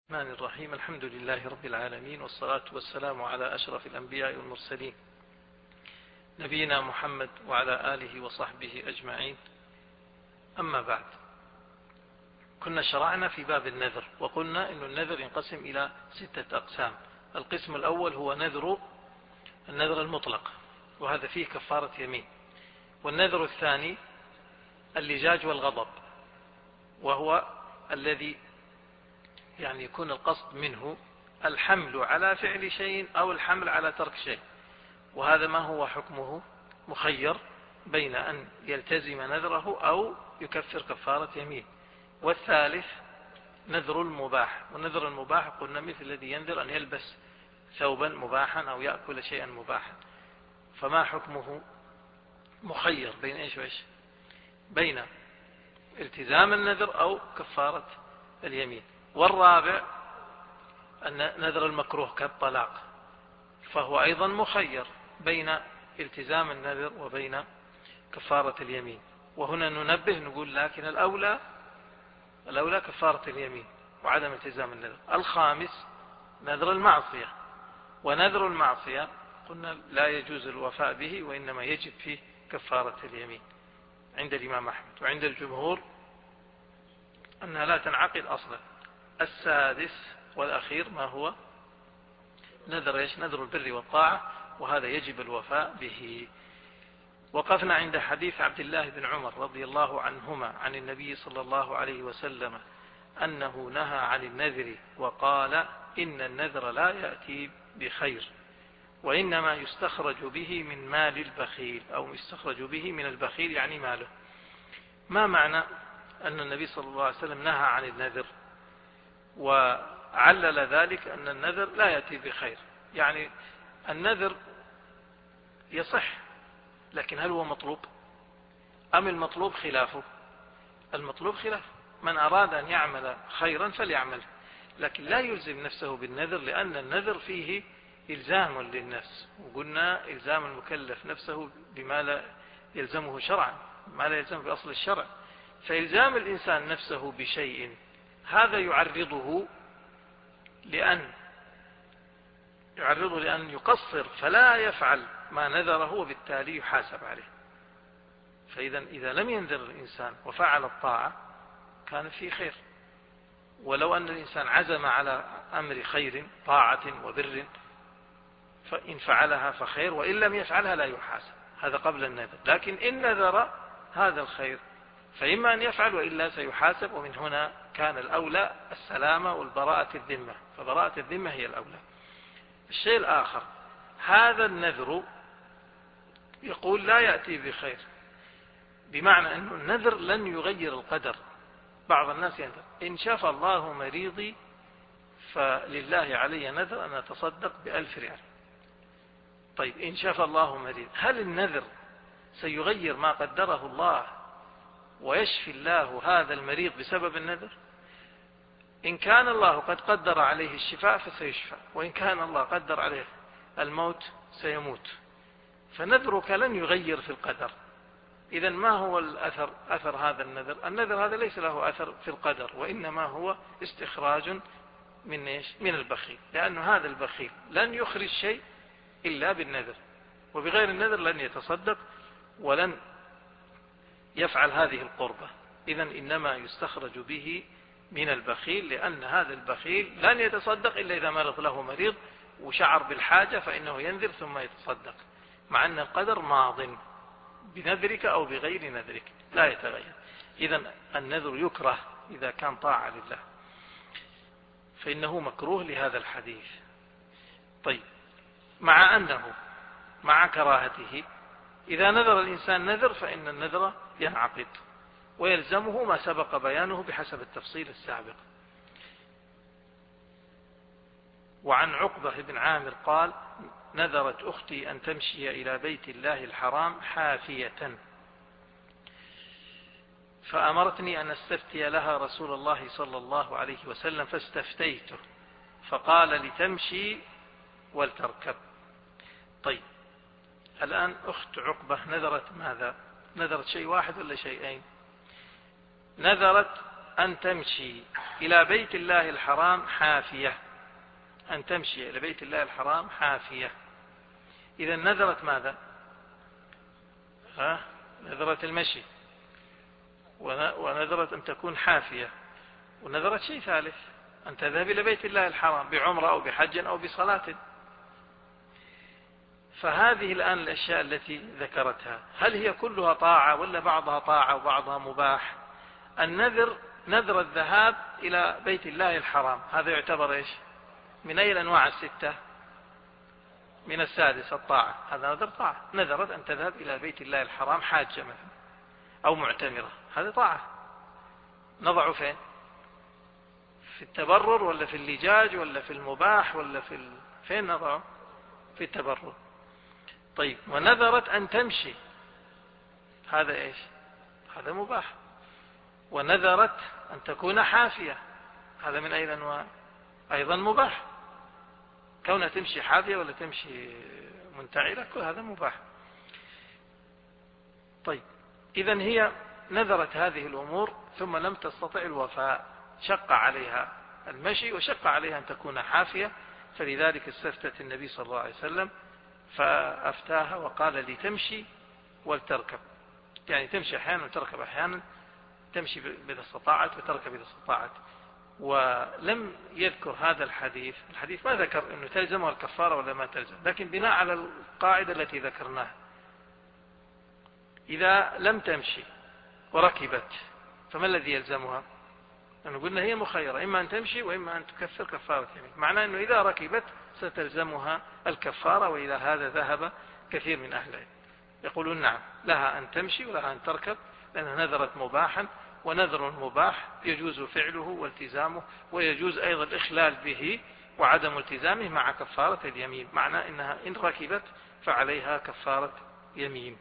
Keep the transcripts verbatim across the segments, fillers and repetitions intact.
الرحمن الرحيم. الحمد لله رب العالمين، والصلاة والسلام على أشرف الأنبياء والمرسلين، نبينا محمد وعلى آله وصحبه أجمعين. أما بعد، كنا شرعنا في باب النذر، وقلنا أن النذر ينقسم إلى ستة أقسام. القسم الأول هو نذر النذر المطلق، وهذا فيه كفارة يمين. والنذر الثاني اللجاج والغضب، وهو الذي يعني يكون القصد منه الحمل على فعل شيء أو الحمل على ترك شيء، وهذا ما هو حكمه؟ مخير بين أن يلتزم نذره أو يكفر كفارة يمين. والثالث نذر المباح، والنذر المباح قلنا مثل الذي ينذر أن يلبس ثوبا مباحا أو يأكل شيئا مباحا، فما حكمه؟ مخير بين إيش وإيش؟ بين التزام النذر أو كفارة اليمين. والرابع أن نذر المكروه كالطلاق، فهو أيضا مخير بين التزام النذر وبين كفارة اليمين. وهنا ننبه نقول لكن الأولى الأولى كفارة اليمين وعدم التزام النذر. الخامس نذر المعصية، ونذر المعصية قلنا لا يجوز الوفاء به، وإنما يجب فيه كفارة اليمين عند الإمام أحمد، وعند الجمهور أنها لا تنعقد أصلا. السادس والأخير ما هو؟ نذر إيش؟ نذر البر والطاعة، وهذا يجب الوفاء به. وقفنا عند حديث عبد الله بن عمر رضي الله عنهما عن النبي صلى الله عليه وسلم أنه نهى عن النذر وقال: إن النذر لا يأتي بخير، وإنما يستخرج به من مال البخيل، أو يستخرج به من البخيل يعني ماله. ما معنى أن النبي صلى الله عليه وسلم نهى عن النذر وعلل ذلك أن النذر لا يأتي بخير؟ يعني النذر يصح، لكن هل هو مطلوب أم المطلوب خلافه؟ المطلوب خلافه. من أراد أن يعمل خيرا فليعمل، لكن لا يلزم نفسه بالنذر، لأن النذر فيه إلزام للنفس، وقلنا إلزام المكلف نفسه بما لا يلزمه شرعا، ما لا يلزمه بأصل الشرع. فإلزام الإنسان نفسه بشيء هذا يعرضه لأن يعرضه لأن يقصر فلا يفعل ما نذره، وبالتالي يحاسب عليه. فإذا إذا لم ينذر الإنسان وفعل الطاعة كان فيه خير. ولو أن الإنسان عزم على أمر خير طاعة وبر فإن فعلها فخير، وإن لم يفعلها لا يحاسب. هذا قبل النذر. لكن إن نذر هذا الخير فإما أن يفعل وإلا سيحاسب، ومن هنا كان الأولى السلامة والبراءة الذمة، فبراءة الذمة هي الأولى. الشيء الآخر، هذا النذر يقول لا يأتي بخير، بمعنى أن النذر لن يغير القدر. بعض الناس ينذر: إن شفى الله مريضي فلله علي نذر أن أتصدق بألف ريال. طيب، إن شفى الله مريض، هل النذر سيغير ما قدره الله ويشفي الله هذا المريض بسبب النذر؟ إن كان الله قد قدر عليه الشفاء فسيشفى، وإن كان الله قدر عليه الموت سيموت. فنذرك لن يغير في القدر. إذن ما هو الأثر أثر هذا النذر؟ النذر هذا ليس له أثر في القدر، وإنما هو استخراج من إيش؟ من البخيل، لأن هذا البخيل لن يخرج شيء إلا بالنذر، وبغير النذر لن يتصدق ولن يفعل هذه القربة. إذن إنما يستخرج به من البخيل، لأن هذا البخيل لن يتصدق إلا إذا مرض له مريض وشعر بالحاجة فإنه ينذر ثم يتصدق، مع أن القدر ماض بنذرك أو بغير نذرك لا يتغير. إذن النذر يكره إذا كان طاعة لله، فإنه مكروه لهذا الحديث. طيب، مع أنه مع كراهته إذا نذر الإنسان نذر فإن النذر ينعقد ويلزمه ما سبق بيانه بحسب التفصيل السابق. وعن عقبة بن عامر قال: نذرت أختي أن تمشي إلى بيت الله الحرام حافية، فأمرتني أن استفتي لها رسول الله صلى الله عليه وسلم، فاستفتيته فقال: لتمشي ولتركب. طيب، الآن أخت عقبة نذرت ماذا؟ نذرت شيء واحد ولا شيئين؟ نذرت أن تمشي إلى بيت الله الحرام حافية، أن تمشي إلى بيت الله الحرام حافية. إذا نذرت ماذا؟ ها؟ نذرت المشي، ونذرت أن تكون حافية، ونذرت شيء ثالث، أن تذهب إلى بيت الله الحرام بعمرة أو بحج أو بصلاة. فهذه الآن الأشياء التي ذكرتها هل هي كلها طاعة ولا بعضها طاعة وبعضها مباح؟ النذر، نذر الذهاب إلى بيت الله الحرام، هذا يعتبر إيش؟ من أي الأنواع الستة؟ من السادس، الطاعة. هذا نذر طاعة، نذرت أن تذهب إلى بيت الله الحرام حاجة مثلا أو معتمرة، هذه طاعة. نضع فين؟ في التبرر ولا في اللجاج ولا في المباح ولا في ال... فين نضعه؟ في التبرر. طيب، ونذرت أن تمشي، هذا إيش؟ هذا مباح. ونذرت أن تكون حافية، هذا من أي الأنواع؟ أيضا مباح، كونها تمشي حافية ولا تمشي منتعلة، كل هذا مباح. طيب، إذن هي نذرت هذه الأمور ثم لم تستطع الوفاء، شق عليها المشي وشق عليها أن تكون حافية، فلذلك استفتت النبي صلى الله عليه وسلم فأفتاها وقال لي تمشي ولتركب، يعني تمشي أحيانا وتركب أحيانا، تمشي إذا استطاعت وتركب إذا استطاعت. ولم يذكر هذا الحديث، الحديث ما ذكر أنه تلزمها الكفارة ولا ما تلزم، لكن بناء على القاعدة التي ذكرناها، إذا لم تمشي وركبت فما الذي يلزمها؟ لأنه قلنا هي مخيرة، إما أن تمشي وإما أن تكفر كفارة يمين، معناه أنه إذا ركبت ستلزمها الكفارة. وإلى هذا ذهب كثير من أهل العلم، يقولون نعم، لها أن تمشي ولها أن تركب، لأنها نذرت مباحا، ونذر مباح يجوز فعله والتزامه، ويجوز أيضا الإخلال به وعدم التزامه مع كفارة اليمين، معنى أنها إن ركبت فعليها كفارة يمين.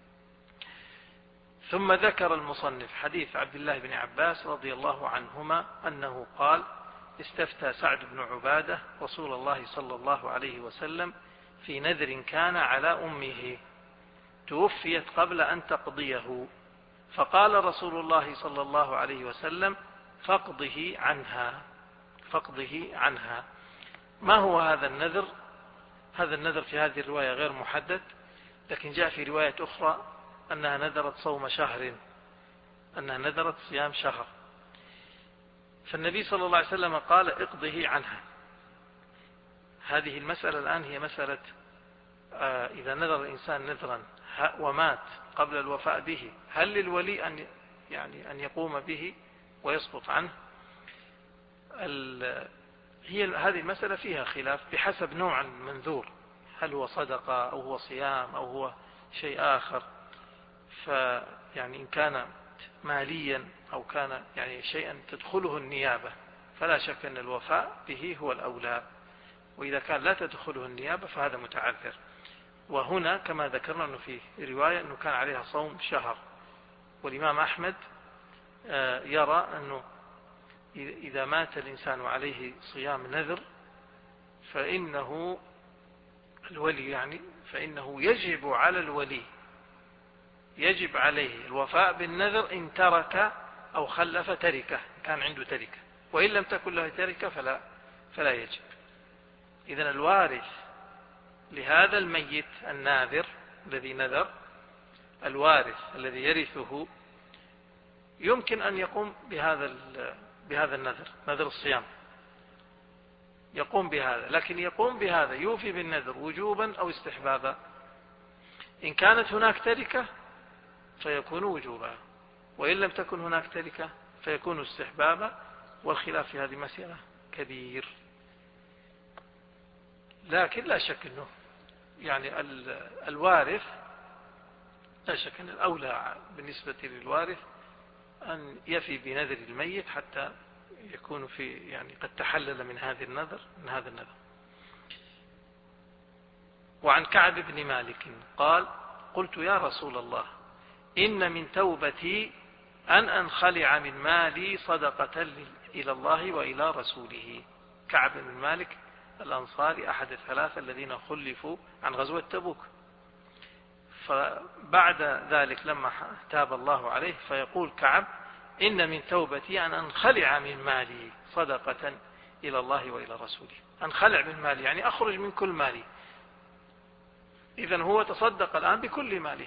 ثم ذكر المصنف حديث عبد الله بن عباس رضي الله عنهما أنه قال: استفتى سعد بن عبادة رسول الله صلى الله عليه وسلم في نذر كان على أمه توفيت قبل أن تقضيه، فقال رسول الله صلى الله عليه وسلم: فاقضه عنها، فاقضه عنها. ما هو هذا النذر؟ هذا النذر في هذه الرواية غير محدد، لكن جاء في رواية أخرى أنها نذرت صوم شهر، أنها نذرت صيام شهر. فالنبي صلى الله عليه وسلم قال: اقضه عنها. هذه المسألة الآن هي مسألة آه إذا نذر الإنسان نذرا ومات قبل الوفاء به، هل للولي أن يعني أن يقوم به ويسقط عنه؟ هي هذه المسألة فيها خلاف بحسب نوع المنذور، هل هو صدقة أو هو صيام أو هو شيء آخر. فيعني إن كان ماليا أو كان يعني شيئا تدخله النيابة فلا شك أن الوفاء به هو الأولى، وإذا كان لا تدخله النيابة فهذا متعذر. وهنا كما ذكرنا أنه في رواية أنه كان عليها صوم شهر، والإمام أحمد يرى أنه إذا مات الإنسان وعليه صيام نذر فإنه الولي يعني فإنه يجب على الولي يجب عليه الوفاء بالنذر إن ترك أو خلف تركة، كان عنده تركة، وإن لم تكن له تركة فلا, فلا يجب. إذن الوارث لهذا الميت الناذر الذي نذر، الوارث الذي يرثه يمكن أن يقوم بهذا بهذا النذر، نذر الصيام، يقوم بهذا، لكن يقوم بهذا يوفي بالنذر وجوبا أو استحبابا. إن كانت هناك تركة فيكون وجوبا، وإن لم تكن هناك تركة فيكون استحبابا، والخلاف في هذه مسألة كبير. لكن لا شك أنه يعني الوارث لا شك أن الأولى بالنسبة للوارث أن يفي بنذر الميت حتى يكون في يعني قد تحلل من هذه النذر من هذا النذر. وعن كعب بن مالك قال: قلت يا رسول الله إن من توبتي أن أنخلع من مالي صدقة إلى الله وإلى رسوله. كعب بن مالك الأنصاري أحد الثلاثة الذين خلفوا عن غزوة تبوك، فبعد ذلك لما تاب الله عليه فيقول كعب: إن من توبتي أن أنخلع من مالي صدقة إلى الله وإلى رسوله. أنخلع من مالي يعني أخرج من كل مالي. إذن هو تصدق الآن بكل ماله.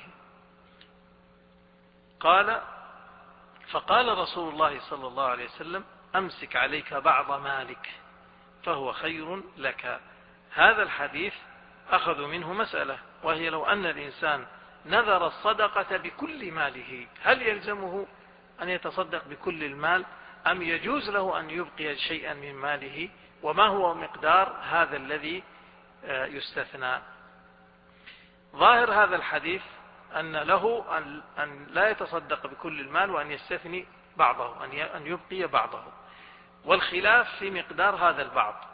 قال فقال رسول الله صلى الله عليه وسلم أمسك عليك بعض مالك فهو خير لك. هذا الحديث أخذوا منه مسألة، وهي لو أن الإنسان نذر الصدقة بكل ماله هل يلزمه أن يتصدق بكل المال أم يجوز له أن يبقي شيئا من ماله؟ وما هو مقدار هذا الذي يستثنى؟ ظاهر هذا الحديث أن له أن لا يتصدق بكل المال وأن يستثني بعضه، أن يبقي بعضه، والخلاف في مقدار هذا البعض.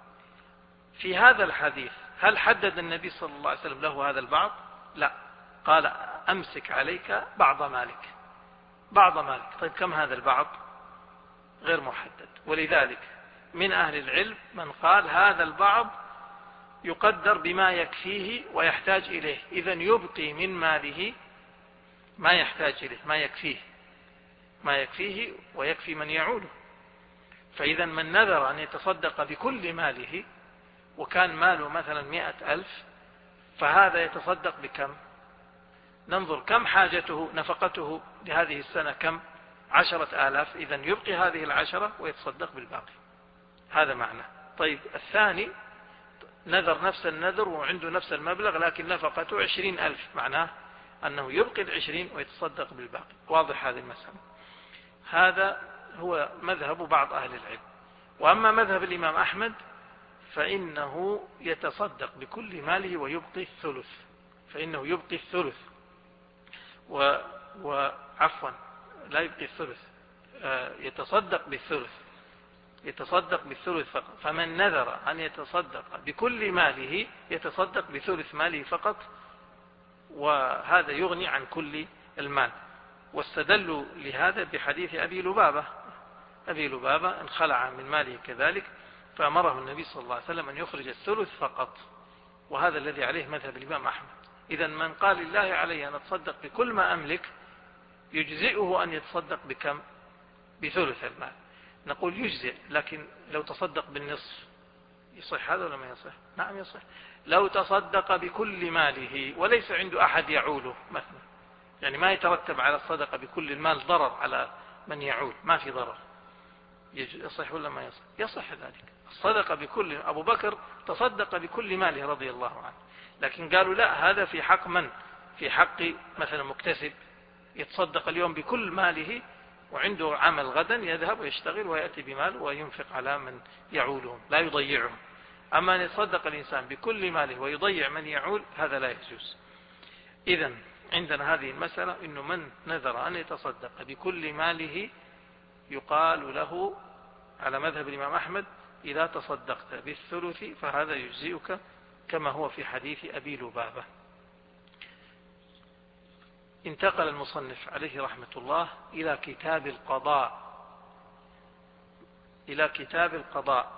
في هذا الحديث هل حدد النبي صلى الله عليه وسلم له هذا البعض؟ لا، قال أمسك عليك بعض مالك، بعض مالك. طيب كم هذا البعض؟ غير محدد. ولذلك من أهل العلم من قال هذا البعض يقدر بما يكفيه ويحتاج إليه، إذن يبقي من ماله ما يحتاج إليه، ما يكفيه ما يكفيه ويكفي من يعوله. فإذا من نذر أن يتصدق بكل ماله وكان ماله مثلا مئة ألف، فهذا يتصدق بكم؟ ننظر كم حاجته نفقته لهذه السنة، كم؟ عشرة آلاف، إذن يبقي هذه العشرة ويتصدق بالباقي. هذا معنى. طيب الثاني نذر نفس النذر وعنده نفس المبلغ لكن نفقته عشرين ألف، معناه أنه يبقي العشرين ويتصدق بالباقي. واضح هذه المسألة؟ هذا هو مذهب بعض أهل العلم. وأما مذهب الإمام أحمد فإنه يتصدق بكل ماله ويبقي الثلث، فإنه يبقي الثلث و... وعفوا لا يبقي الثلث، يتصدق بالثلث، يتصدق بالثلث فقط. فمن نذر أن يتصدق بكل ماله يتصدق بثلث ماله فقط، وهذا يغني عن كل المال. واستدلوا لهذا بحديث أبي لبابة. أبي لبابة انخلع من ماله كذلك، فأمره النبي صلى الله عليه وسلم أن يخرج الثلث فقط، وهذا الذي عليه مذهب الإمام أحمد. إذا من قال لله علي أن أتصدق بكل ما أملك يجزئه أن يتصدق بكم؟ بثلث المال. نقول يجزئ، لكن لو تصدق بالنصف يصح هذا ولا ما يصح؟ نعم يصح. لو تصدق بكل ماله وليس عنده أحد يعوله مثلا، يعني ما يترتب على الصدقة بكل المال ضرر على من يعول، ما في ضرر، يصح ولا ما يصح؟ يصح ذلك. الصدقة بكل، أبو بكر تصدق بكل ماله رضي الله عنه، لكن قالوا لا، هذا في حق من؟ في حق مثلا مكتسب يتصدق اليوم بكل ماله وعنده عمل غدا يذهب ويشتغل ويأتي بمال وينفق على من يعولهم، لا يضيعهم. أما أن يتصدق الإنسان بكل ماله ويضيع من يعول هذا لا يجوز. إذن عندنا هذه المسألة، إنه من نذر أن يتصدق بكل ماله يقال له على مذهب الإمام أحمد إذا تصدقت بالثلث فهذا يجزئك، كما هو في حديث أبي لبابة. انتقل المصنف عليه رحمة الله إلى كتاب القضاء، إلى كتاب القضاء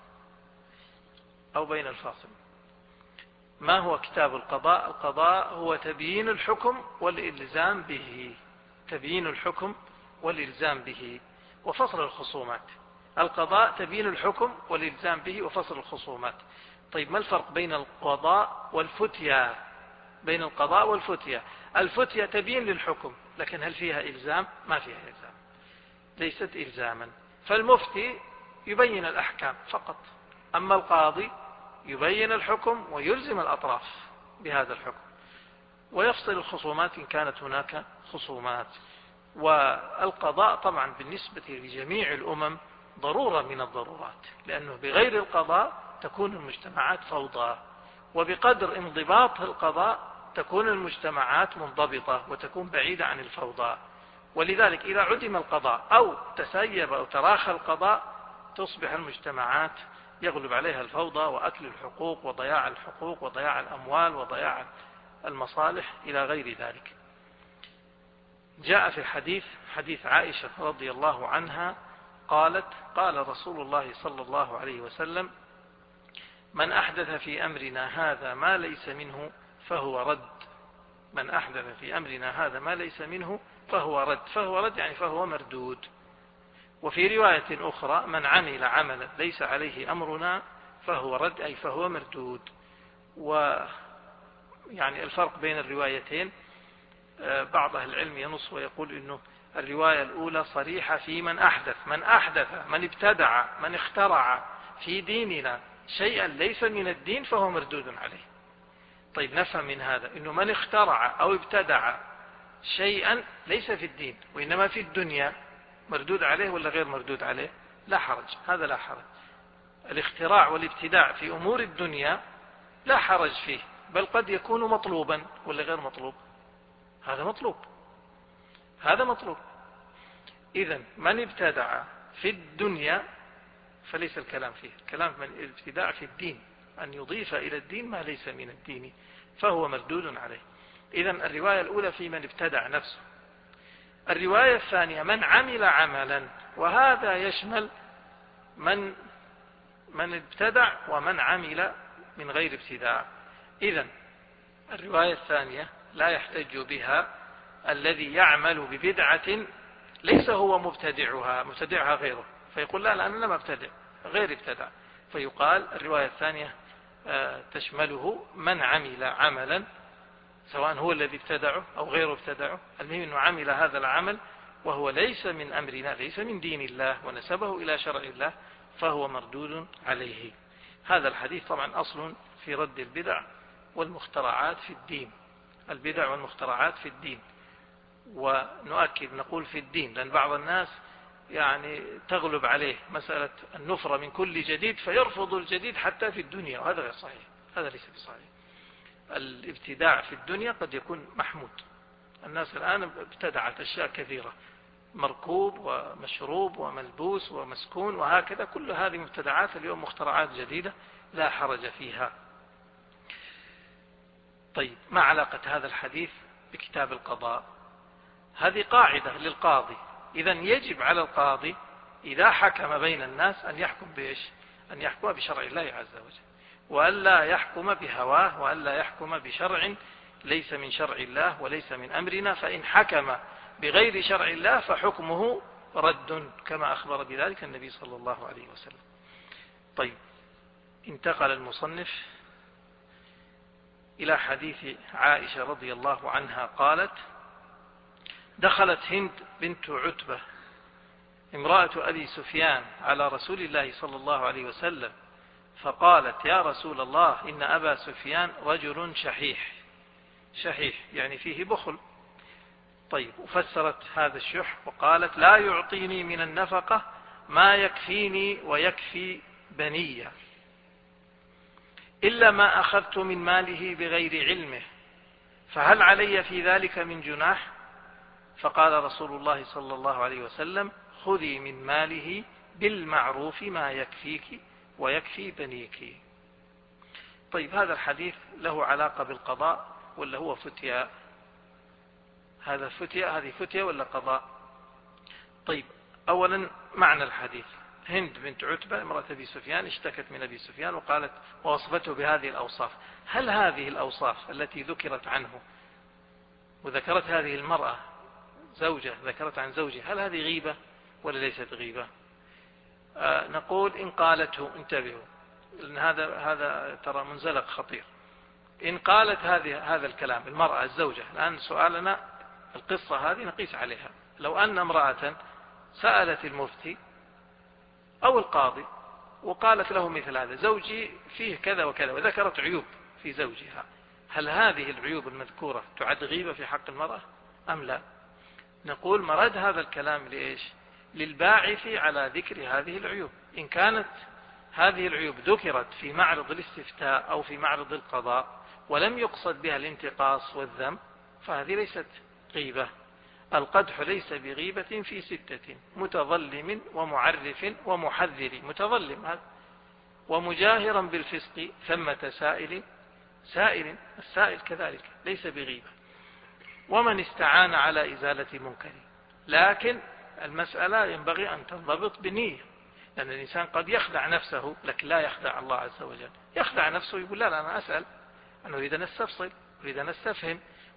أو بين الفاصل. ما هو كتاب القضاء؟ القضاء هو تبيين الحكم والإلزام به، تبيين الحكم والإلزام به وفصل الخصومات. القضاء تبيين الحكم والإلزام به وفصل الخصومات. طيب ما الفرق بين القضاء والفتيا؟ بين القضاء والفتيا، الفتيا تبيين للحكم، لكن هل فيها إلزام؟ ما فيها إلزام، ليست إلزاما. فالمفتي يبين الأحكام فقط، أما القاضي يبين الحكم ويلزم الأطراف بهذا الحكم ويفصل الخصومات إن كانت هناك خصومات. والقضاء طبعا بالنسبة لجميع الأمم ضرورة من الضرورات، لأنه بغير القضاء تكون المجتمعات فوضى، وبقدر انضباط القضاء تكون المجتمعات منضبطة وتكون بعيدة عن الفوضى. ولذلك إذا عدم القضاء أو تسيب أو تراخى القضاء تصبح المجتمعات يغلب عليها الفوضى وأكل الحقوق وضياع الحقوق وضياع الأموال وضياع المصالح إلى غير ذلك. جاء في الحديث حديث عائشة رضي الله عنها قالت: قال رسول الله صلى الله عليه وسلم: من أحدث في أمرنا هذا ما ليس منه فهو رد. من أحدث في أمرنا هذا ما ليس منه فهو رد. فهو رد يعني فهو مردود. وفي رواية أخرى من عمل عملا ليس عليه أمرنا فهو رد، أي فهو مردود. ويعني الفرق بين الروايتين، بعض أهل العلم ينص ويقول إنه الرواية الأولى صريحة في من أحدث من أحدث من ابتدع من اخترع في ديننا شيئا ليس من الدين فهو مردود عليه. طيب نفهم من هذا إنه من اخترع أو ابتدع شيئا ليس في الدين وإنما في الدنيا مردود عليه ولا غير مردود عليه؟ لا حرج، هذا لا حرج. الاختراع والابتداع في أمور الدنيا لا حرج فيه، بل قد يكون مطلوبا ولا غير مطلوب؟ هذا مطلوب، هذا مطلوب. إذن من ابتدع في الدنيا فليس الكلام فيه، الكلام من الابتداع في الدين، أن يضيف إلى الدين ما ليس من الدين فهو مردود عليه. إذن الرواية الأولى في من ابتدع نفسه. الرواية الثانية من عمل عملا، وهذا يشمل من من ابتدع ومن عمل من غير ابتداع. إذن الرواية الثانية لا يحتج بها الذي يعمل ببدعة ليس هو مبتدعها، مبتدعها غيره، فيقول لا لا أنا لم أبتدع، غير ابتدع. فيقال الرواية الثانية تشمله من عمل عملا سواء هو الذي ابتدعه أو غيره ابتدعه، المهم أنه عمل هذا العمل وهو ليس من أمرنا، ليس من دين الله، ونسبه إلى شرع الله، فهو مردود عليه. هذا الحديث طبعا أصل في رد البدع والمخترعات في الدين، البدع والمخترعات في الدين. ونؤكد نقول في الدين، لأن بعض الناس يعني تغلب عليه مسألة النفرة من كل جديد فيرفض الجديد حتى في الدنيا، وهذا غير صحيح، هذا ليس بصحيح. الابتداع في الدنيا قد يكون محمود. الناس الآن ابتدعت أشياء كثيرة، مركوب ومشروب وملبوس ومسكون وهكذا، كل هذه مبتدعات اليوم مخترعات جديدة لا حرج فيها. طيب ما علاقة هذا الحديث بكتاب القضاء؟ هذه قاعدة للقاضي. إذن يجب على القاضي إذا حكم بين الناس أن يحكم بإيش؟ أن يحكم بشرع الله عز وجل، وألا يحكم بهواه، وألا يحكم بشرع ليس من شرع الله وليس من أمرنا. فإن حكم بغير شرع الله فحكمه رد، كما أخبر بذلك النبي صلى الله عليه وسلم. طيب انتقل المصنف إلى حديث عائشة رضي الله عنها قالت: دخلت هند بنت عتبة امرأة أبي سفيان على رسول الله صلى الله عليه وسلم فقالت: يا رسول الله إن أبا سفيان رجل شحيح. شحيح يعني فيه بخل. طيب وفسرت هذا الشح وقالت: لا يعطيني من النفقة ما يكفيني ويكفي بني إلا ما أخذت من ماله بغير علمه، فهل علي في ذلك من جناح؟ فقال رسول الله صلى الله عليه وسلم: خذي من ماله بالمعروف ما يكفيك ويكفي بنيك. طيب هذا الحديث له علاقة بالقضاء ولا هو فتيا؟ هذا فتيا، هذه فتيا ولا قضاء؟ طيب أولا معنى الحديث: هند بنت عتبة امرأة أبي سفيان اشتكت من أبي سفيان وقالت ووصفته بهذه الأوصاف. هل هذه الأوصاف التي ذكرت عنه وذكرت هذه المرأة زوجة ذكرت عن زوجها، هل هذه غيبة ولا ليست غيبة؟ آه نقول إن قالته، انتبهوا لأن هذا هذا ترى منزلق خطير. إن قالت هذه هذا الكلام المرأة الزوجة، الآن سؤالنا القصة هذه نقيس عليها. لو أن امرأة سألت المفتي أو القاضي وقالت له مثل هذا: زوجي فيه كذا وكذا، وذكرت عيوب في زوجها، هل هذه العيوب المذكورة تعد غيبة في حق المرأة أم لا؟ نقول مراد هذا الكلام لإيش؟ للباعث على ذكر هذه العيوب. إن كانت هذه العيوب ذكرت في معرض الاستفتاء أو في معرض القضاء ولم يقصد بها الانتقاص والذم فهذه ليست غيبة. القدح ليس بغيبة في ستة: متظلم ومعرف ومحذر. متظلم هذا، ومجاهرا بالفسق، ثمة سائل. سائل السائل كذلك ليس بغيبة. ومن استعان على إزالة منكر. لكن المسألة ينبغي أن تنضبط بنية، لأن الإنسان قد يخدع نفسه لكن لا يخدع الله عز وجل. يخدع نفسه يقول لا لا أنا أسأل، أنا أريد أن أستفصل، أريد أن أستفهم،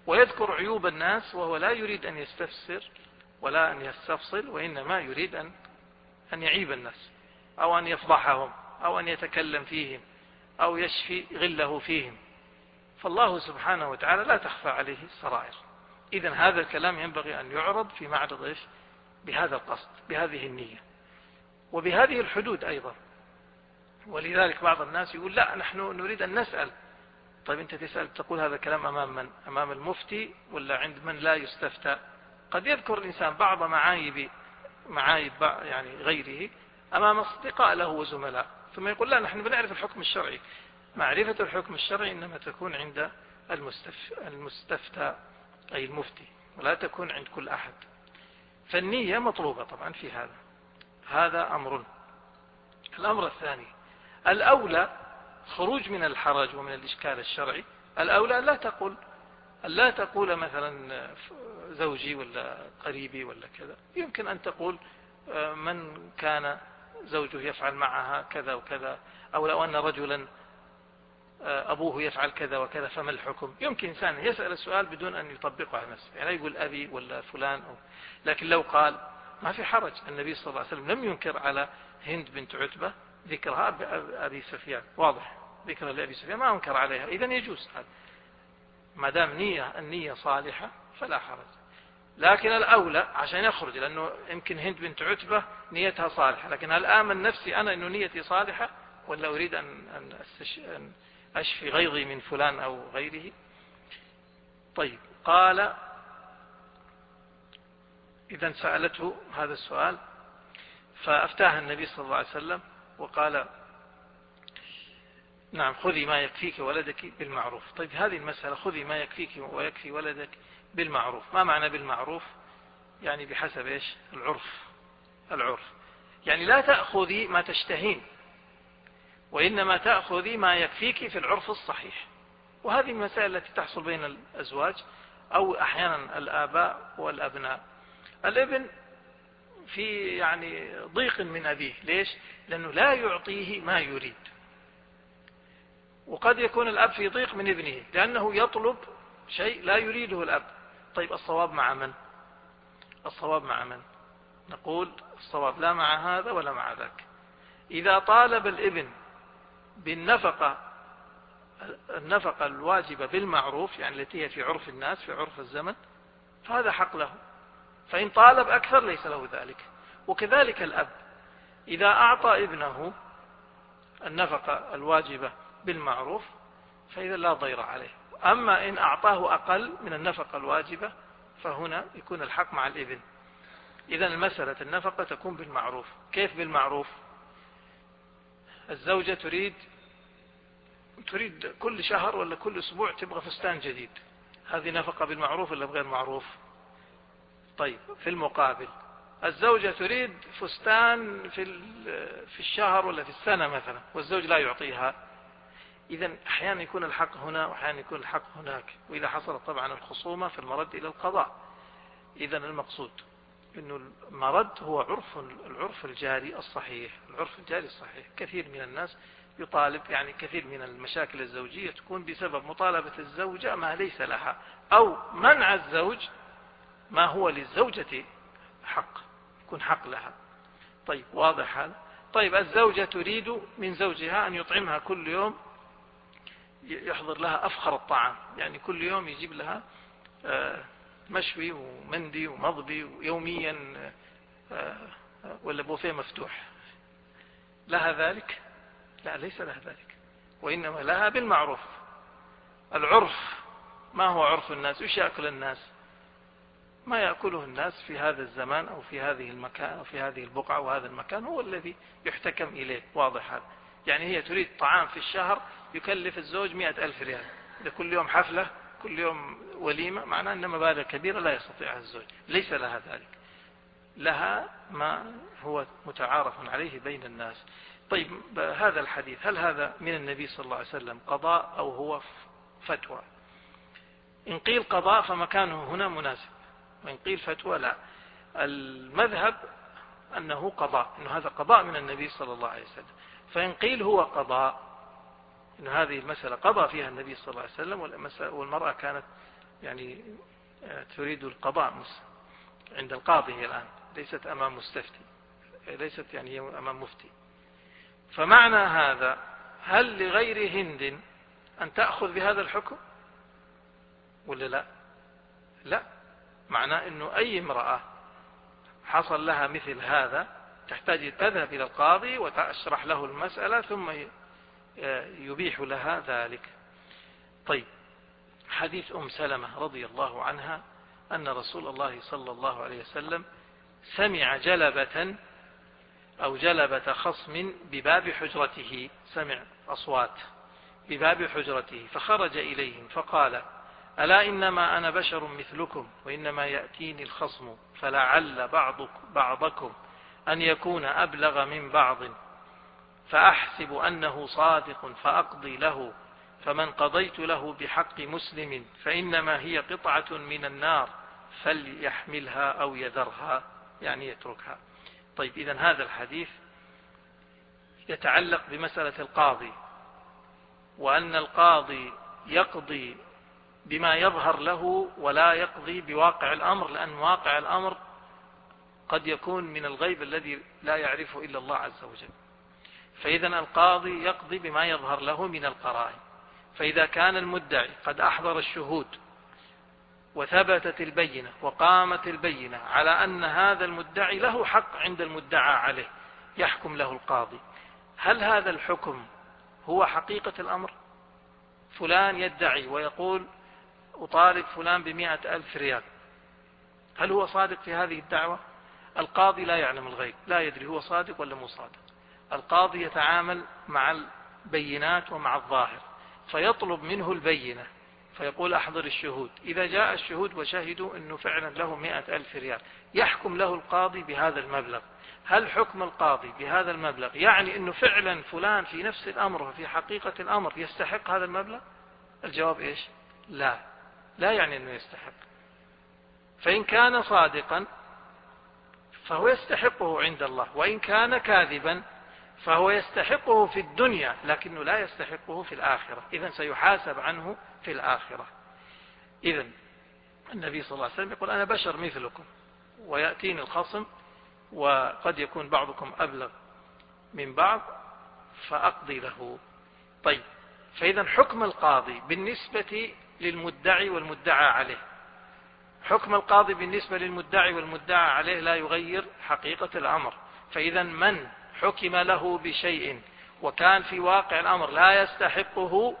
ويذكر عيوب الناس وهو لا يريد أن يستفسر ولا أن يستفصل، وإنما يريد أن أن يعيب الناس أو أن يفضحهم أو أن يتكلم فيهم أو يشفي غله فيهم. فالله سبحانه وتعالى لا تخفى عليه السرائر. إذن هذا الكلام ينبغي أن يعرض في معرض إيش؟ بهذا القصد، بهذه النية، وبهذه الحدود أيضا. ولذلك بعض الناس يقول لا نحن نريد أن نسأل. طيب أنت تسأل تقول هذا الكلام أمام من؟ أمام المفتي ولا عند من لا يستفتى؟ قد يذكر الإنسان بعض معايب معايب يعني غيره أمام أصدقاء له وزملاء، ثم يقول لا نحن بنعرف الحكم الشرعي. معرفة الحكم الشرعي إنما تكون عند المستفتى أي المفتي، ولا تكون عند كل أحد. فالنية مطلوبة طبعا في هذا. هذا أمر. الأمر الثاني، الأولى خروج من الحرج ومن الإشكال الشرعي. الأولى لا تقول لا تقول مثلا زوجي ولا قريبي ولا كذا. يمكن أن تقول من كان زوجه يفعل معها كذا وكذا، أو لو أن رجلا أبوه يفعل كذا وكذا فما الحكم. يمكن إنسان يسأل السؤال بدون أن يطبقه على نفسه، يعني يقول أبي ولا فلان أو. لكن لو قال ما في حرج. النبي صلى الله عليه وسلم لم ينكر على هند بنت عتبة ذكرها أبي سفيان، واضح، ذكرها لأبي سفيان ما أنكر عليها، إذن يجوز هذا ما دام نية النية صالحة فلا حرج. لكن الأولى عشان يخرج، لأنه يمكن هند بنت عتبة نيتها صالحة، لكن هل آمن نفسي أنا أنه نيتي صالحة ولا أريد أن, أن, أن أشفي غيظي من فلان أو غيره؟ طيب قال إذن سألته هذا السؤال فأفتاها النبي صلى الله عليه وسلم وقال نعم خذي ما يكفيك ولدك بالمعروف. طيب هذه المسألة خذي ما يكفيك ويكفي ولدك بالمعروف، ما معنى بالمعروف؟ يعني بحسب إيش؟ العرف. العرف يعني لا تأخذي ما تشتهين، وإنما تأخذي ما يكفيك في العرف الصحيح. وهذه المسائل التي تحصل بين الأزواج أو أحيانا الآباء والأبناء. الابن في يعني ضيق من أبيه، ليش؟ لأنه لا يعطيه ما يريد. وقد يكون الأب في ضيق من ابنه لأنه يطلب شيء لا يريده الأب. طيب الصواب مع من؟ الصواب مع من؟ نقول الصواب لا مع هذا ولا مع ذاك. إذا طالب الابن بالنفقة النفقة الواجبة بالمعروف، يعني التي هي في عرف الناس في عرف الزمن، فهذا حق له. فإن طالب أكثر ليس له ذلك. وكذلك الأب إذا أعطى ابنه النفقة الواجبة بالمعروف فإذا لا ضير عليه. أما إن أعطاه أقل من النفقة الواجبة فهنا يكون الحق مع الابن. إذن المسألة النفقة تكون بالمعروف. كيف بالمعروف؟ الزوجة تريد تريد كل شهر ولا كل أسبوع تبغى فستان جديد، هذه نفقة بالمعروف ولا بغير معروف؟ طيب في المقابل الزوجة تريد فستان في في الشهر ولا في السنة مثلا والزوج لا يعطيها. إذن أحيانا يكون الحق هنا وأحيانا يكون الحق هناك. وإذا حصلت طبعا الخصومة في المرد إلى القضاء. إذن المقصود إنه المرد هو عرف العرف الجاري الصحيح. العرف الجاري الصحيح. كثير من الناس يطالب، يعني كثير من المشاكل الزوجية تكون بسبب مطالبة الزوجة ما ليس لها، أو منع الزوج ما هو للزوجة حق يكون حق لها. طيب واضح هذا؟ طيب الزوجة تريد من زوجها أن يطعمها كل يوم، يحضر لها أفخر الطعام، يعني كل يوم يجيب لها مشوي ومندي ومضبي ويوميا ولا بوفيه مفتوح. لها ذلك؟ لا ليس لها ذلك، وإنما لها بالمعروف. العرف ما هو عرف الناس؟ إيش يأكل الناس؟ ما يأكله الناس في هذا الزمان أو في هذه المكان أو في هذه البقعة وهذا المكان هو الذي يحتكم إليه. واضح هذا؟ يعني هي تريد طعام في الشهر يكلف الزوج مئة ألف ريال، إذا كل يوم حفلة كل يوم وليمة معناه أن مبالغ كبيرة لا يستطيعها الزوج. ليس لها ذلك، لها ما هو متعارف عليه بين الناس. طيب هذا الحديث هل هذا من النبي صلى الله عليه وسلم قضاء أو هو فتوى؟ إن قيل قضاء فمكانه هنا مناسب، وإن قيل فتوى لا. المذهب أنه قضاء، أنه هذا قضاء من النبي صلى الله عليه وسلم. فإن قيل هو قضاء، أن هذه المسألة قضى فيها النبي صلى الله عليه وسلم والمرأة كانت يعني تريد القضاء عند القاضي هي الآن، ليست أمام مستفتي، ليست يعني هي أمام مفتي. فمعنى هذا، هل لغير هند أن تأخذ بهذا الحكم ولا لا؟ لا، معناه أنه أي امرأة حصل لها مثل هذا تحتاج تذهب إلى القاضي وتشرح له المسألة ثم يبيح لها ذلك. طيب، حديث أم سلمة رضي الله عنها أن رسول الله صلى الله عليه وسلم سمع جلبة أو جلبة خصم بباب حجرته، سمع أصوات بباب حجرته فخرج إليهم فقال: ألا إنما أنا بشر مثلكم وإنما يأتيني الخصم فلعل بعضكم أن يكون أبلغ من بعض فأحسب أنه صادق فأقضي له، فمن قضيت له بحق مسلم فإنما هي قطعة من النار فليحملها أو يذرها، يعني يتركها. طيب، إذن هذا الحديث يتعلق بمسألة القاضي، وأن القاضي يقضي بما يظهر له ولا يقضي بواقع الأمر، لأن واقع الأمر قد يكون من الغيب الذي لا يعرفه إلا الله عز وجل. فإذا القاضي يقضي بما يظهر له من القرائن. فإذا كان المدعي قد أحضر الشهود وثبتت البينة وقامت البينة على أن هذا المدعي له حق عند المدعى عليه، يحكم له القاضي. هل هذا الحكم هو حقيقة الأمر؟ فلان يدعي ويقول: أطالب فلان بمئة ألف ريال، هل هو صادق في هذه الدعوة؟ القاضي لا يعلم الغيب، لا يدري هو صادق ولا مو صادق. القاضي يتعامل مع البينات ومع الظاهر، فيطلب منه البينة، فيقول: أحضر الشهود. إذا جاء الشهود وشهدوا أنه فعلا له مئة ألف ريال، يحكم له القاضي بهذا المبلغ. هل حكم القاضي بهذا المبلغ يعني أنه فعلا فلان في نفس الأمر وفي حقيقة الأمر يستحق هذا المبلغ؟ الجواب إيش؟ لا، لا يعني أنه يستحق. فإن كان صادقا فهو يستحقه عند الله، وإن كان كاذبا فهو يستحقه في الدنيا لكنه لا يستحقه في الآخرة، إذن سيحاسب عنه في الآخرة. إذن النبي صلى الله عليه وسلم يقول: أنا بشر مثلكم ويأتيني الخصم وقد يكون بعضكم أبلغ من بعض فأقضي له. طيب، فإذا حكم القاضي بالنسبة للمدعي والمدعى عليه، حكم القاضي بالنسبة للمدعي والمدعى عليه لا يغير حقيقة الأمر. فإذا من حكم له بشيء وكان في واقع الأمر لا يستحقه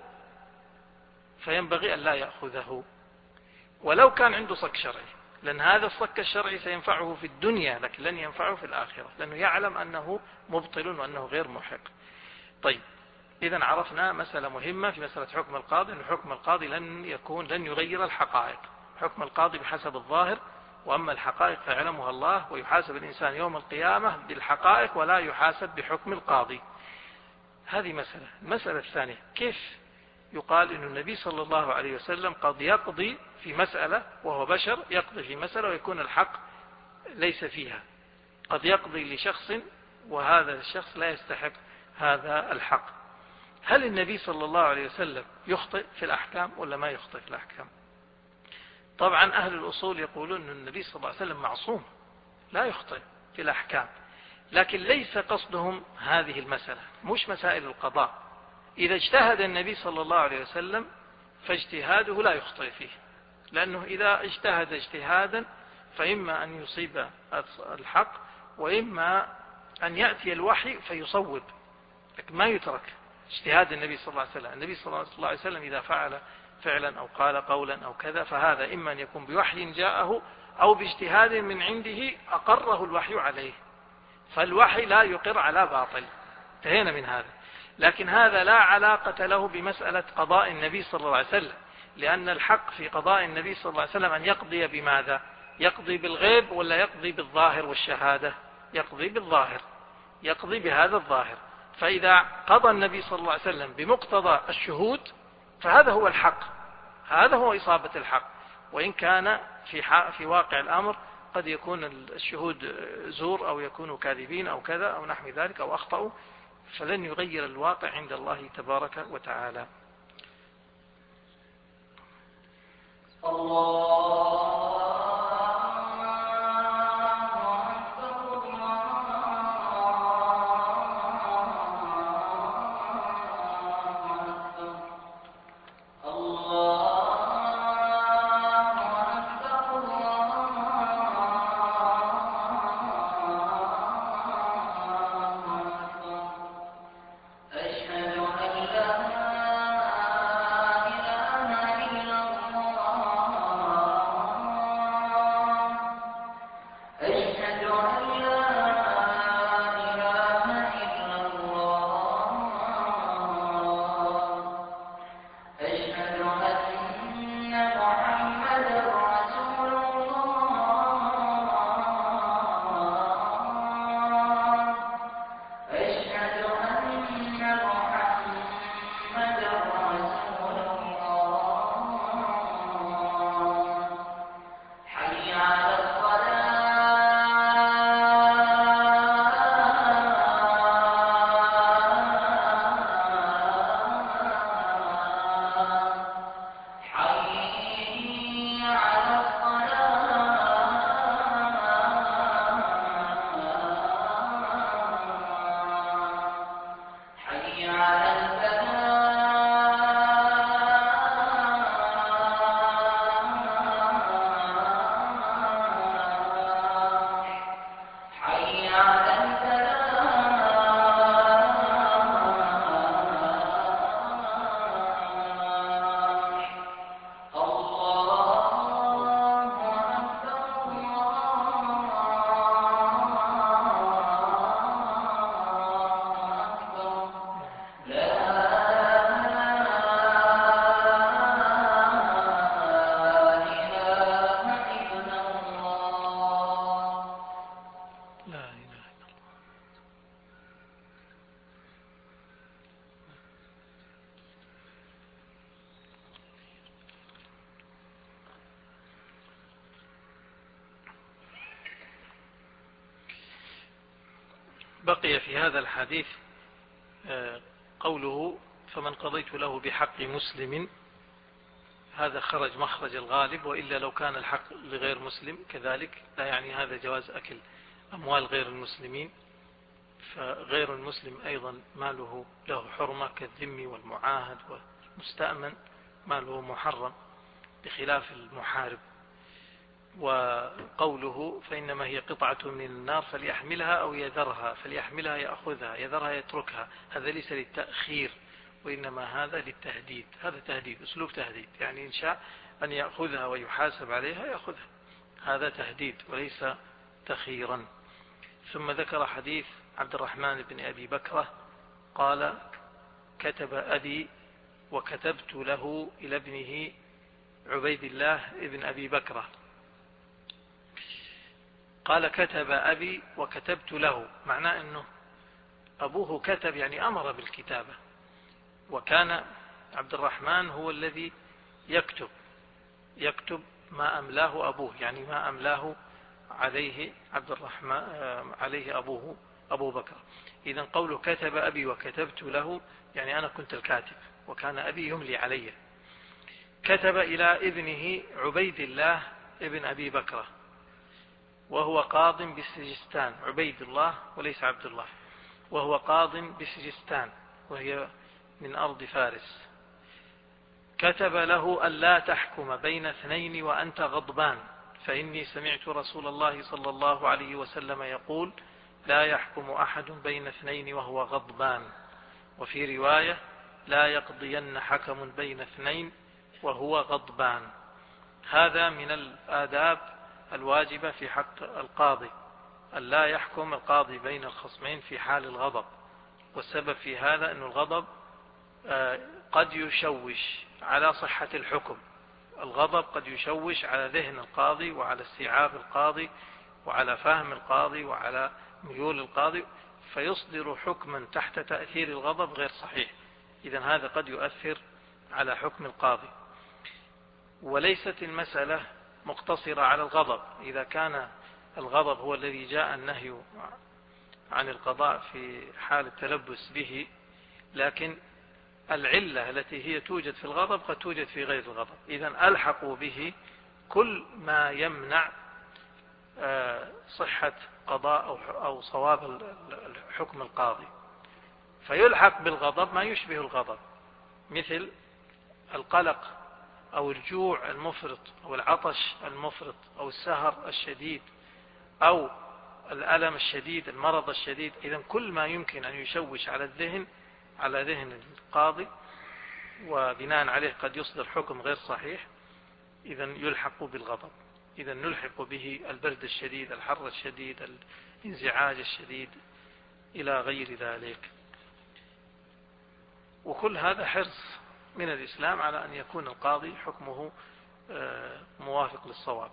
فينبغي أن لا يأخذه ولو كان عنده صك شرعي، لأن هذا الصك الشرعي سينفعه في الدنيا لكن لن ينفعه في الآخرة، لأنه يعلم أنه مبطل وأنه غير محق. طيب، إذن عرفنا مسألة مهمة في مسألة حكم القاضي، أن حكم القاضي لن يكون لن يغير الحقائق. حكم القاضي بحسب الظاهر، وأما الحقائق فيعلمها الله، ويحاسب الإنسان يوم القيامة بالحقائق ولا يحاسب بحكم القاضي. هذه مسألة. المسألة الثانية: كيف يقال أن النبي صلى الله عليه وسلم قد يقضي في مسألة وهو بشر، يقضي في مسألة ويكون الحق ليس فيها؟ قد يقضي لشخص وهذا الشخص لا يستحق هذا الحق. هل النبي صلى الله عليه وسلم يخطئ في الأحكام ولا ما يخطئ في الأحكام؟ طبعا أهل الأصول يقولون أن النبي صلى الله عليه وسلم معصوم لا يخطئ في الأحكام، لكن ليس قصدهم هذه المسألة، مش مسائل القضاء. إذا اجتهد النبي صلى الله عليه وسلم فاجتهاده لا يخطئ فيه، لأنه إذا اجتهد اجتهادا فإما أن يصيب الحق وإما أن يأتي الوحي فيصوب، لكن ما يترك اجتهاد النبي صلى الله عليه وسلم. النبي صلى الله عليه وسلم إذا فعل فعلا أو قال قولا أو كذا فهذا إما أن يكون بوحي جاءه أو باجتهاد من عنده أقره الوحي عليه، فالوحي لا يقر على باطل. انتهينا من هذا. لكن هذا لا علاقة له بمسألة قضاء النبي صلى الله عليه وسلم، لأن الحق في قضاء النبي صلى الله عليه وسلم أن يقضي بماذا؟ يقضي بالغيب ولا يقضي بالظاهر والشهادة؟ يقضي بالظاهر، يقضي بهذا الظاهر. فإذا قضى النبي صلى الله عليه وسلم بمقتضى الشهود فهذا هو الحق، هذا هو إصابة الحق. وإن كان في في واقع الأمر قد يكون الشهود زور أو يكونوا كاذبين أو كذا أو نحو ذلك أو أخطأوا، فلن يغير الواقع عند الله تبارك وتعالى. بقي في هذا الحديث قوله فمن قضيت له بحق مسلم، هذا خرج مخرج الغالب، وإلا لو كان الحق لغير مسلم كذلك لا يعني هذا جواز أكل أموال غير المسلمين، فغير المسلم أيضا ماله له حرمة كالذمي والمعاهد والمستأمن ماله محرم بخلاف المحارب. وقوله فإنما هي قطعة من النار فليحملها أو يذرها، فليحملها يأخذها يذرها يتركها، هذا ليس للتأخير وإنما هذا للتهديد، هذا تهديد، أسلوب تهديد، يعني إن شاء أن يأخذها ويحاسب عليها يأخذها، هذا تهديد وليس تخييرا. ثم ذكر حديث عبد الرحمن بن أبي بكرة قال كتب أبي وكتبت له إلى ابنه عبيد الله ابن أبي بكرة. قال كتب أبي وكتبت له، معناه أنه أبوه كتب يعني أمر بالكتابة، وكان عبد الرحمن هو الذي يكتب يكتب ما أملاه أبوه، يعني ما أملاه عليه عبد الرحمن عليه أبوه أبو بكر. إذن قوله كتب أبي وكتبت له يعني أنا كنت الكاتب وكان أبي يملي علي. كتب إلى ابنه عبيد الله ابن أبي بكر وهو قاض بسجستان، عبيد الله وليس عبد الله، وهو قاض بسجستان وهي من أرض فارس. كتب له ألا تحكم بين اثنين وأنت غضبان، فإني سمعت رسول الله صلى الله عليه وسلم يقول لا يحكم أحد بين اثنين وهو غضبان، وفي رواية لا يقضين حكم بين اثنين وهو غضبان. هذا من الآداب الواجبة في حق القاضي، ألا يحكم القاضي بين الخصمين في حال الغضب، والسبب في هذا أن الغضب قد يشوش على صحة الحكم، الغضب قد يشوش على ذهن القاضي وعلى استيعاب القاضي وعلى فهم القاضي وعلى ميول القاضي، فيصدر حكما تحت تأثير الغضب غير صحيح. إذن هذا قد يؤثر على حكم القاضي. وليست المسألة مقتصرة على الغضب، إذا كان الغضب هو الذي جاء النهي عن القضاء في حال التلبس به، لكن العلة التي هي توجد في الغضب قد توجد في غير الغضب. إذن ألحقوا به كل ما يمنع صحة قضاء أو صواب الحكم القاضي، فيلحق بالغضب ما يشبه الغضب، مثل القلق أو الجوع المفرط أو العطش المفرط أو السهر الشديد أو الألم الشديد، المرض الشديد. إذن كل ما يمكن أن يشوش على الذهن على ذهن القاضي وبناء عليه قد يصدر حكم غير صحيح، إذن يلحق بالغضب. إذن نلحق به البرد الشديد، الحر الشديد، الانزعاج الشديد إلى غير ذلك. وكل هذا حرص من الإسلام على أن يكون القاضي حكمه موافق للصواب.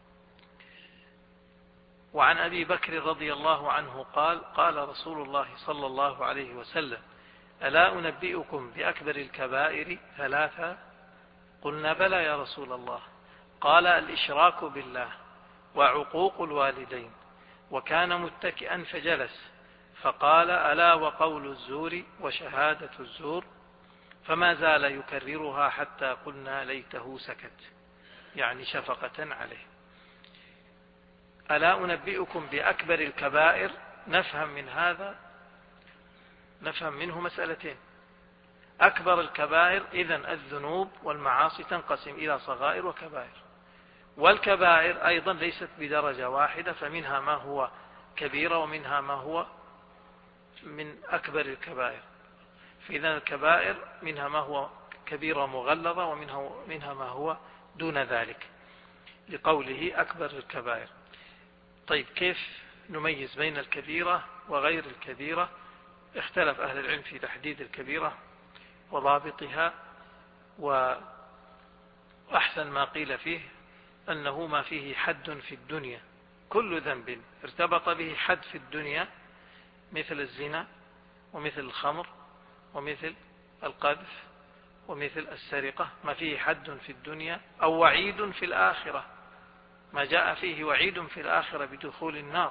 وعن أبي بكر رضي الله عنه قال: قال رسول الله صلى الله عليه وسلم: ألا أنبئكم بأكبر الكبائر ثلاثة؟ قلنا: بلى يا رسول الله. قال: الإشراك بالله، وعقوق الوالدين. وكان متكئا فجلس فقال: ألا وقول الزور وشهادة الزور. فما زال يكررها حتى قلنا ليته سكت، يعني شفقة عليه. ألا أنبئكم بأكبر الكبائر، نفهم من هذا نفهم منه مسألتين. أكبر الكبائر إذن الذنوب والمعاصي تنقسم إلى صغائر وكبائر، والكبائر أيضا ليست بدرجة واحدة، فمنها ما هو كبيرة ومنها ما هو من أكبر الكبائر. فإذا الكبائر منها ما هو كبيرة مغلظة ومنها منها ما هو دون ذلك، لقوله أكبر الكبائر. طيب، كيف نميز بين الكبيرة وغير الكبيرة؟ اختلف أهل العلم في تحديد الكبيرة وضابطها، وأحسن ما قيل فيه أنه ما فيه حد في الدنيا. كل ذنب ارتبط به حد في الدنيا، مثل الزنا ومثل الخمر ومثل القذف ومثل السرقة، ما فيه حد في الدنيا أو وعيد في الآخرة، ما جاء فيه وعيد في الآخرة بدخول النار،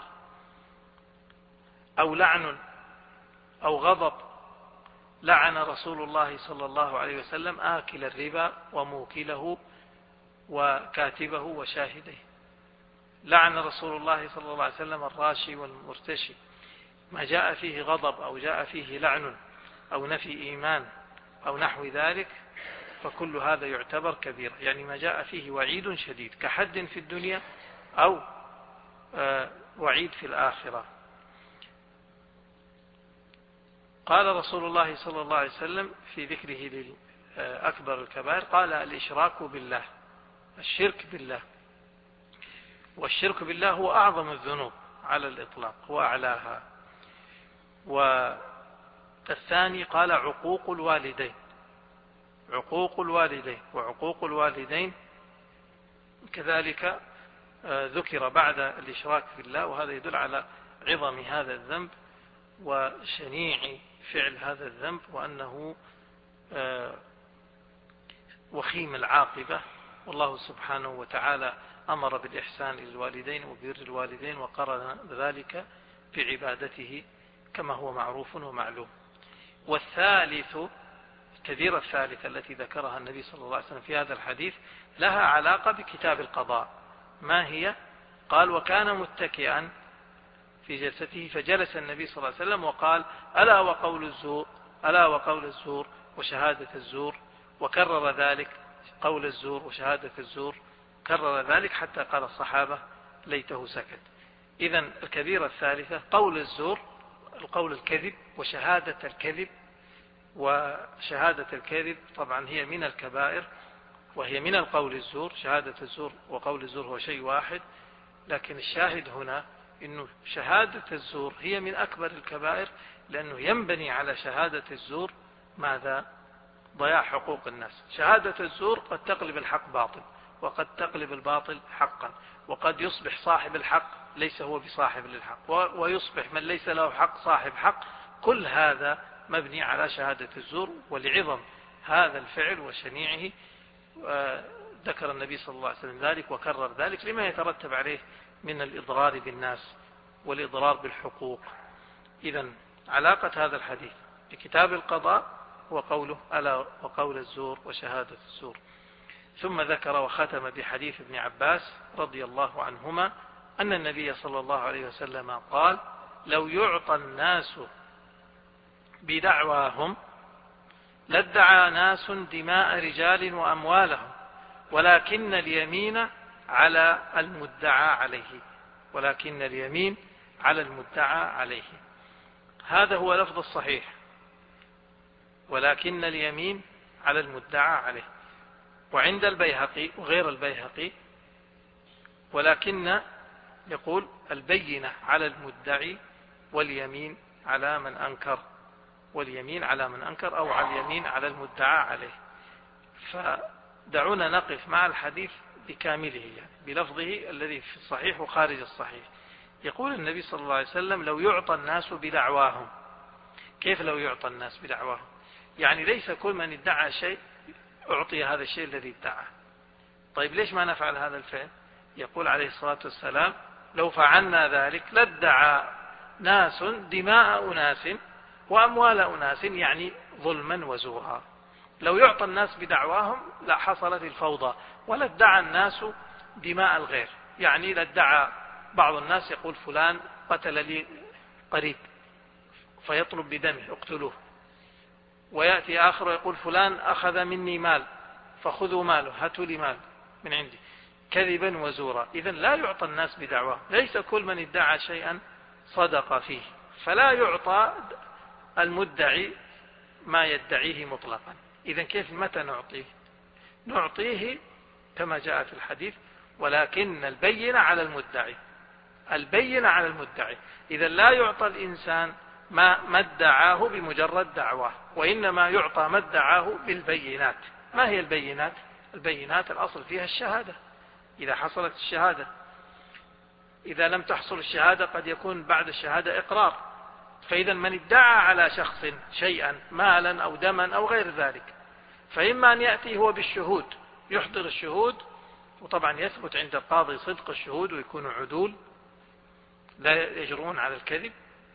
أو لعن أو غضب. لعن رسول الله صلى الله عليه وسلم آكل الربا وموكله وكاتبه وشاهده. لعن رسول الله صلى الله عليه وسلم الراشي والمرتشي. ما جاء فيه غضب أو جاء فيه لعن أو نفي إيمان أو نحو ذلك فكل هذا يعتبر كبيرة، يعني ما جاء فيه وعيد شديد كحد في الدنيا أو وعيد في الآخرة. قال رسول الله صلى الله عليه وسلم في ذكره لأكبر الكبائر، قال: الإشراك بالله، الشرك بالله. والشرك بالله هو أعظم الذنوب على الإطلاق وأعلاها. والثاني قال: عقوق الوالدين. عقوق الوالدين وعقوق الوالدين كذلك ذكر بعد الإشراك بالله، وهذا يدل على عظم هذا الذنب وشنيع فعل هذا الذنب، وأنه وخيم العاقبة. والله سبحانه وتعالى أمر بالإحسان للوالدين وبر الوالدين وقرن ذلك بعبادته كما هو معروف ومعلوم. والثالث، الكبيرة الثالثة التي ذكرها النبي صلى الله عليه وسلم في هذا الحديث لها علاقة بكتاب القضاء. ما هي؟ قال: وكان متكئا في جلسته فجلس النبي صلى الله عليه وسلم وقال: ألا وقول الزور، ألا وقول الزور وشهادة الزور. وكرر ذلك، قول الزور وشهادة الزور، كرر ذلك حتى قال الصحابة ليته سكت. إذن الكبيرة الثالثة قول الزور، القول الكذب وشهادة الكذب. وشهادة الكذب طبعا هي من الكبائر وهي من القول الزور. شهادة الزور وقول الزور هو شيء واحد، لكن الشاهد هنا إنه شهادة الزور هي من أكبر الكبائر، لأنه ينبني على شهادة الزور ماذا؟ ضياع حقوق الناس. شهادة الزور قد تقلب الحق باطل، وقد تقلب الباطل حقا، وقد يصبح صاحب الحق ليس هو بصاحب للحق، ويصبح من ليس له حق صاحب حق. كل هذا مبني على شهادة الزور. ولعظم هذا الفعل وشنيعه ذكر النبي صلى الله عليه وسلم ذلك وكرر ذلك لما يترتب عليه من الإضرار بالناس والإضرار بالحقوق. إذن علاقة هذا الحديث بكتاب القضاء هو قوله ألا وقول الزور وشهادة الزور. ثم ذكر وختم بحديث ابن عباس رضي الله عنهما أن النبي صلى الله عليه وسلم قال لو يعطى الناس بدعواهم لادعى ناس دماء رجال وأموالهم ولكن اليمين على المدعى عليه ولكن اليمين على المدعى عليه. هذا هو لفظ الصحيح، ولكن اليمين على المدعى عليه. وعند البيهقي وغير البيهقي ولكن يقول البينة على المدعي واليمين على من أنكر، واليمين على من أنكر أو على اليمين على المدعى عليه. فدعونا نقف مع الحديث بكامله يعني بلفظه الذي في الصحيح وخارج الصحيح. يقول النبي صلى الله عليه وسلم لو يعطى الناس بدعواهم. كيف لو يعطى الناس بدعواهم؟ يعني ليس كل من ادعى شيء أعطي هذا الشيء الذي ادعى. طيب ليش ما نفعل هذا الفعل؟ يقول عليه الصلاة والسلام لو فعلنا ذلك لادعى ناس دماء أناس وأموال أناس، يعني ظلما وزورا. لو يعطى الناس بدعواهم لا حصلت الفوضى، ولا ادعى الناس دماء الغير. يعني لادعى بعض الناس يقول فلان قتل لي قريب فيطلب بدمه اقتلوه، ويأتي آخر يقول فلان أخذ مني مال فخذوا ماله هاتوا لي مال من عندي، كذبا وزورا. إذن لا يعطى الناس بدعواه، ليس كل من ادعى شيئا صدق فيه، فلا يعطى المدعي ما يدعيه مطلقا. إذن كيف متى نعطيه؟ نعطيه كما جاء في الحديث ولكن البينة على المدعي، البينة على المدعي. إذن لا يعطى الإنسان ما ما ادعاه بمجرد دعواه، وإنما يعطى ما ادعاه بالبينات. ما هي البينات؟ البينات الأصل فيها الشهادة. إذا حصلت الشهادة، إذا لم تحصل الشهادة قد يكون بعد الشهادة إقرار. فإذا من ادعى على شخص شيئا مالا أو دما أو غير ذلك، فإما أن يأتي هو بالشهود يحضر الشهود، وطبعا يثبت عند القاضي صدق الشهود ويكونوا عدول لا يجرون على الكذب.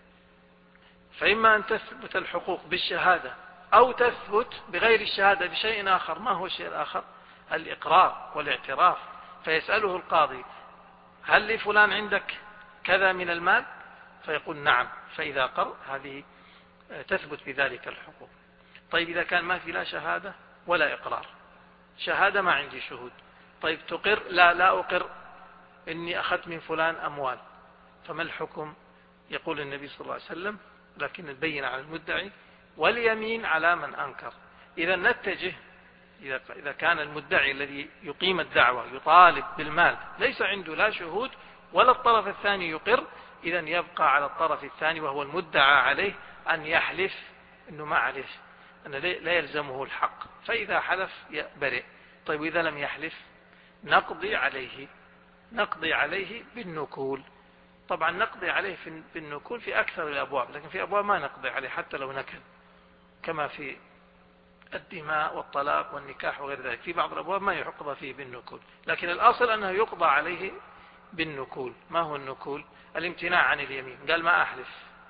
فإما أن تثبت الحقوق بالشهادة أو تثبت بغير الشهادة بشيء آخر. ما هو الشيء الآخر؟ الإقرار والاعتراف. فيسأله القاضي هل لفلان عندك كذا من المال؟ فيقول نعم، فإذا قر هذه تثبت بذلك الحقوق. طيب إذا كان ما في لا شهادة ولا إقرار، شهادة ما عندي شهود، طيب تقر؟ لا لا أقر إني أخذت من فلان أموال، فما الحكم؟ يقول النبي صلى الله عليه وسلم لكن البينة على المدعي واليمين على من أنكر. إذا نتجه، إذا كان المدعي الذي يقيم الدعوة يطالب بالمال ليس عنده لا شهود ولا الطرف الثاني يقر، إذا يبقى على الطرف الثاني وهو المدعى عليه أن يحلف أنه ما عليه، أن لا يلزمه الحق، فإذا حلف برئ. طيب إذا لم يحلف نقضي عليه، نقضي عليه بالنكول. طبعا نقضي عليه بالنكول في أكثر الأبواب، لكن في أبواب ما نقضي عليه حتى لو نكل، كما في الدماء والطلاق والنكاح وغير ذلك. في بعض الأبواب ما يقضى فيه بالنكول، لكن الأصل أنه يقضى عليه بالنكول. ما هو النكول؟ الامتناع عن اليمين، قال ما أحلف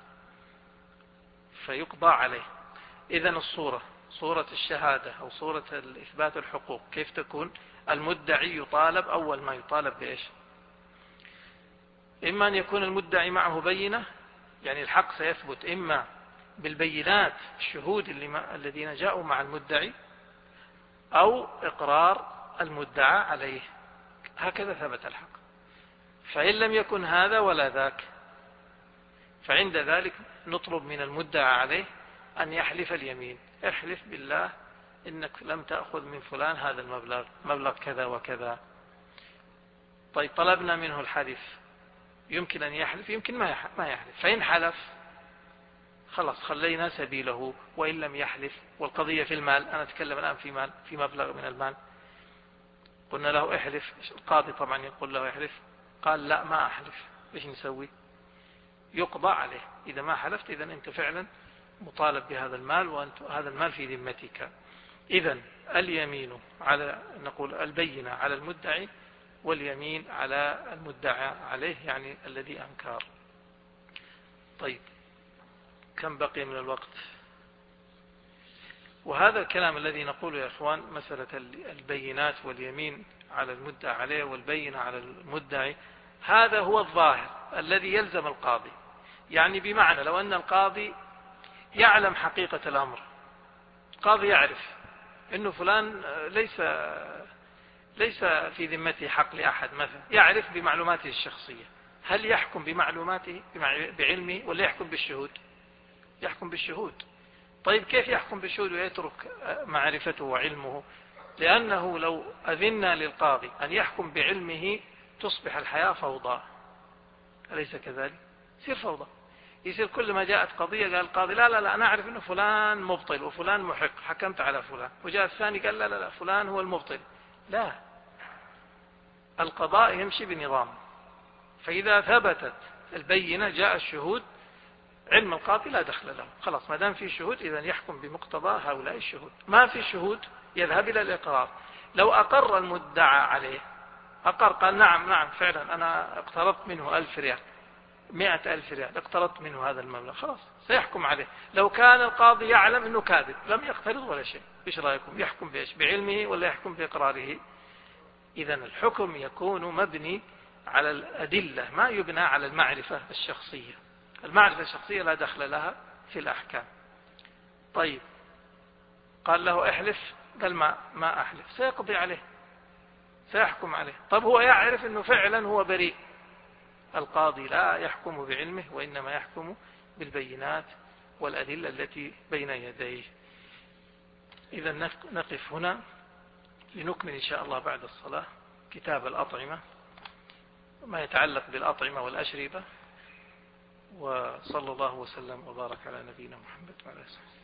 فيقضى عليه. إذن الصورة، صورة الشهادة أو صورة إثبات الحقوق كيف تكون؟ المدعي يطالب أول ما يطالب بإيش؟ إما أن يكون المدعي معه بينة، يعني الحق سيثبت إما بالبينات الشهود اللي الذين جاءوا مع المدعي، أو إقرار المدعى عليه، هكذا ثبت الحق. فإن لم يكن هذا ولا ذاك، فعند ذلك نطلب من المدعى عليه أن يحلف اليمين، احلف بالله إنك لم تأخذ من فلان هذا المبلغ، مبلغ كذا وكذا. طيب طلبنا منه الحلف، يمكن أن يحلف يمكن ما يحلف، فإن حلف خلاص خلينا سبيله، وإن لم يحلف. والقضية في المال، أنا أتكلم الآن في مال، في مبلغ من المال، قلنا له احلف، القاضي طبعا يقول له احلف، قال لا ما أحلف، إيش نسوي؟ يقضى عليه. إذا ما حلفت إذن أنت فعلا مطالب بهذا المال، وأنت هذا المال في ذمتك. إذن اليمين على، نقول البينة على المدعي واليمين على المدعى عليه، يعني الذي أنكر. طيب كم بقي من الوقت؟ وهذا الكلام الذي نقوله يا إخوان، مسألة البينات واليمين على المدعى عليه والبينة على المدعي، هذا هو الظاهر الذي يلزم القاضي. يعني بمعنى لو أن القاضي يعلم حقيقة الأمر، القاضي يعرف أنه فلان ليس ليس في ذمته حق لأحد مثلا، يعرف بمعلوماته الشخصية، هل يحكم بمعلوماته بعلمه ولا يحكم بالشهود؟ يحكم بالشهود. طيب كيف يحكم بالشهود ويترك معرفته وعلمه؟ لأنه لو أذنا للقاضي أن يحكم بعلمه تصبح الحياة فوضى، أليس كذلك؟ يصير فوضى، يصير كل ما جاءت قضية قال القاضي لا لا لا أنا أعرف أنه فلان مبطل وفلان محق، حكمت على فلان، وجاء الثاني قال لا لا لا فلان هو المبطل. لا، القضاء يمشي بنظام، فإذا ثبتت البينة جاء الشهود، علم القاضي لا دخل له، خلاص ما دام في شهود إذن يحكم بمقتضى هؤلاء الشهود. ما في شهود يذهب إلى الإقرار. لو أقر المدعى عليه، أقر قال نعم نعم فعلا أنا اقترضت منه ألف ريال، مئة ألف ريال اقترضت منه هذا المبلغ، خلاص سيحكم عليه. لو كان القاضي يعلم أنه كاذب لم يقترض ولا شيء، إيش رأيكم؟ يحكم بإيش؟ بعلمه ولا يحكم بإقراره؟ إذن الحكم يكون مبني على الأدلة، ما يبنى على المعرفة الشخصية. المعرفة الشخصية لا دخل لها في الأحكام. طيب قال له احلف، قال ما ما أحلف، سيقضي عليه، سيحكم عليه. طب هو يعرف أنه فعلا هو بريء، القاضي لا يحكم بعلمه وإنما يحكم بالبينات والأدلة التي بين يديه. إذا نقف هنا لنكمل إن شاء الله بعد الصلاة كتاب الأطعمة، ما يتعلق بالأطعمة والأشربة. وصلى الله وسلم وبارك على نبينا محمد وعلى آله وصحبه.